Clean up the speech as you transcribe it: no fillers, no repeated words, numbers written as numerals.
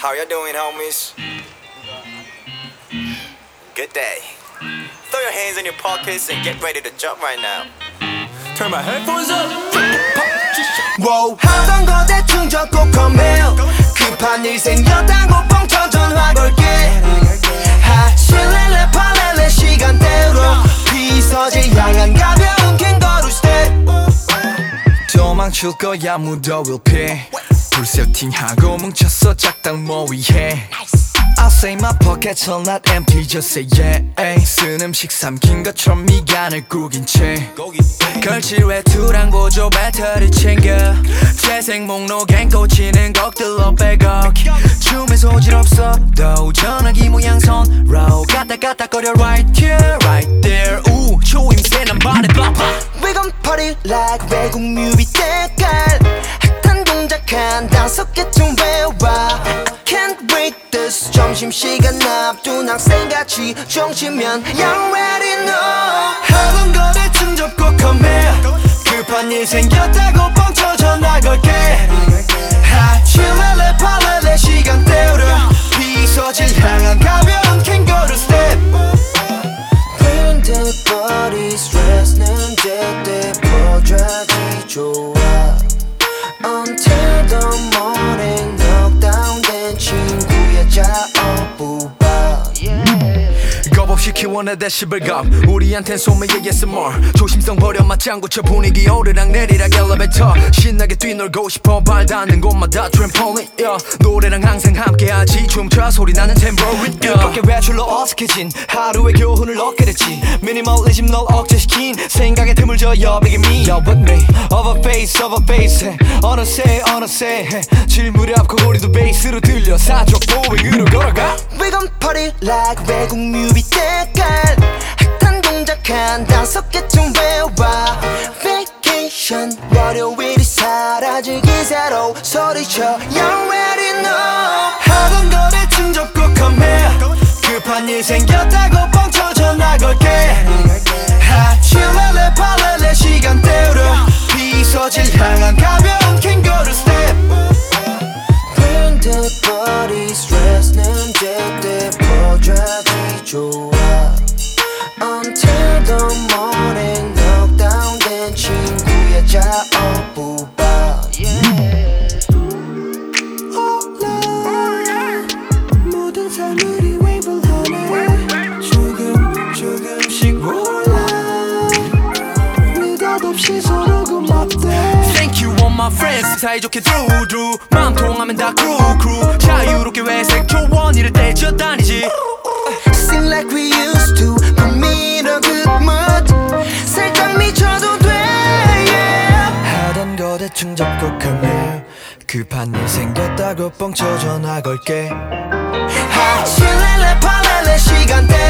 How you doing, homies? Good day. Throw your hands in your pockets and get ready to jump right now. Turn my headphones up. Wow. 하던 거 대충 적고 컴해요. 급한 일 생겼다고 뻥쳐 전화 걸게. 하실래래 팔래래 시간 때우러 비서질 향한 가벼운 캥거루 스텝. 도망칠 거야 무더위를 피해. 불 세팅하고 뭉쳤어 작당 모의해. I'll say my pockets are not empty just say yeah. 쓴 음식 삼킨 것처럼 미간을 구긴 채 걸칠 외투랑 보조 배터리 챙겨 재생 목록엔 꽂히는 것들로 백억 춤에 소질 없어도 전화기 모양 손로 까딱까딱거려 right here right there 우 초임새 난 발에 빠빠 We gon' party like 외국 뮤비 때깔 핫한 동작 한 5개쯤 외워 Can't wait this 점심시간 앞둔 학생같이 정치면 You already know 하던 거 대충 접고 컴해 급한 일 생겼다고 뻥쳐 전화 걸게 하칠래래 팔래래 시간 때우려 비서질 향한 가벼운 캥거루 스텝 Bring the body stress는 제때 퍼져기 좋아 Until the morning knockdown 친구야 자어부바 겁없이 키워내 데시벨감 우리한텐 소매의 ASMR 조심성 버려 맞장구쳐 분위기 오르락 내리락 엘리베이터 신나게 뛰놀고 싶어 발 닿는 곳마다 트램폴린 노래랑 항상 함께하지 춤춰 소리나는 탬버린 뜻밖의 외출로 어색해진 하루의 교훈을 얻게 됐지 미니멀리즘 널 억제시킨 생각에 틈을 줘 여백의 me Yo with me of a face 어느새 질 무렵고 우리도 베이스로 들려 사족 보행으로 걸어가 We gon' party like 외국 뮤비 때깔 핫한 동작 한 5개쯤 외워 Vacation 월요일이 사라질 기세로 소리쳐 You already know 하던 거 대충 접고 컴해 급한 일 생겼다고 뻥쳐 전화 걸게 하칠래래 팔래래 시간 때우려 비서질 향한 가벼운 캥거루 스텝 Bring the body stress는 제때 퍼져기 좋아 Until the morning knockdown 된 친구야 자어부바 모든 삶들이 웨이블하네 조금씩 올라 느닷없이 서로 고맙대 Thank you all my friends 사이좋게 두루 마음 통하면 다 crew 자유롭게 회색 조언 이럴 때 쥐어다니지 Sing like we used to Put me in a good mood 살짝 미쳐도 돼 yeah. 하던 거 대충 접고 come here 급한 일 생겼다고 뻥쳐 전화 걸게 하칠래래 팔래래 시간 때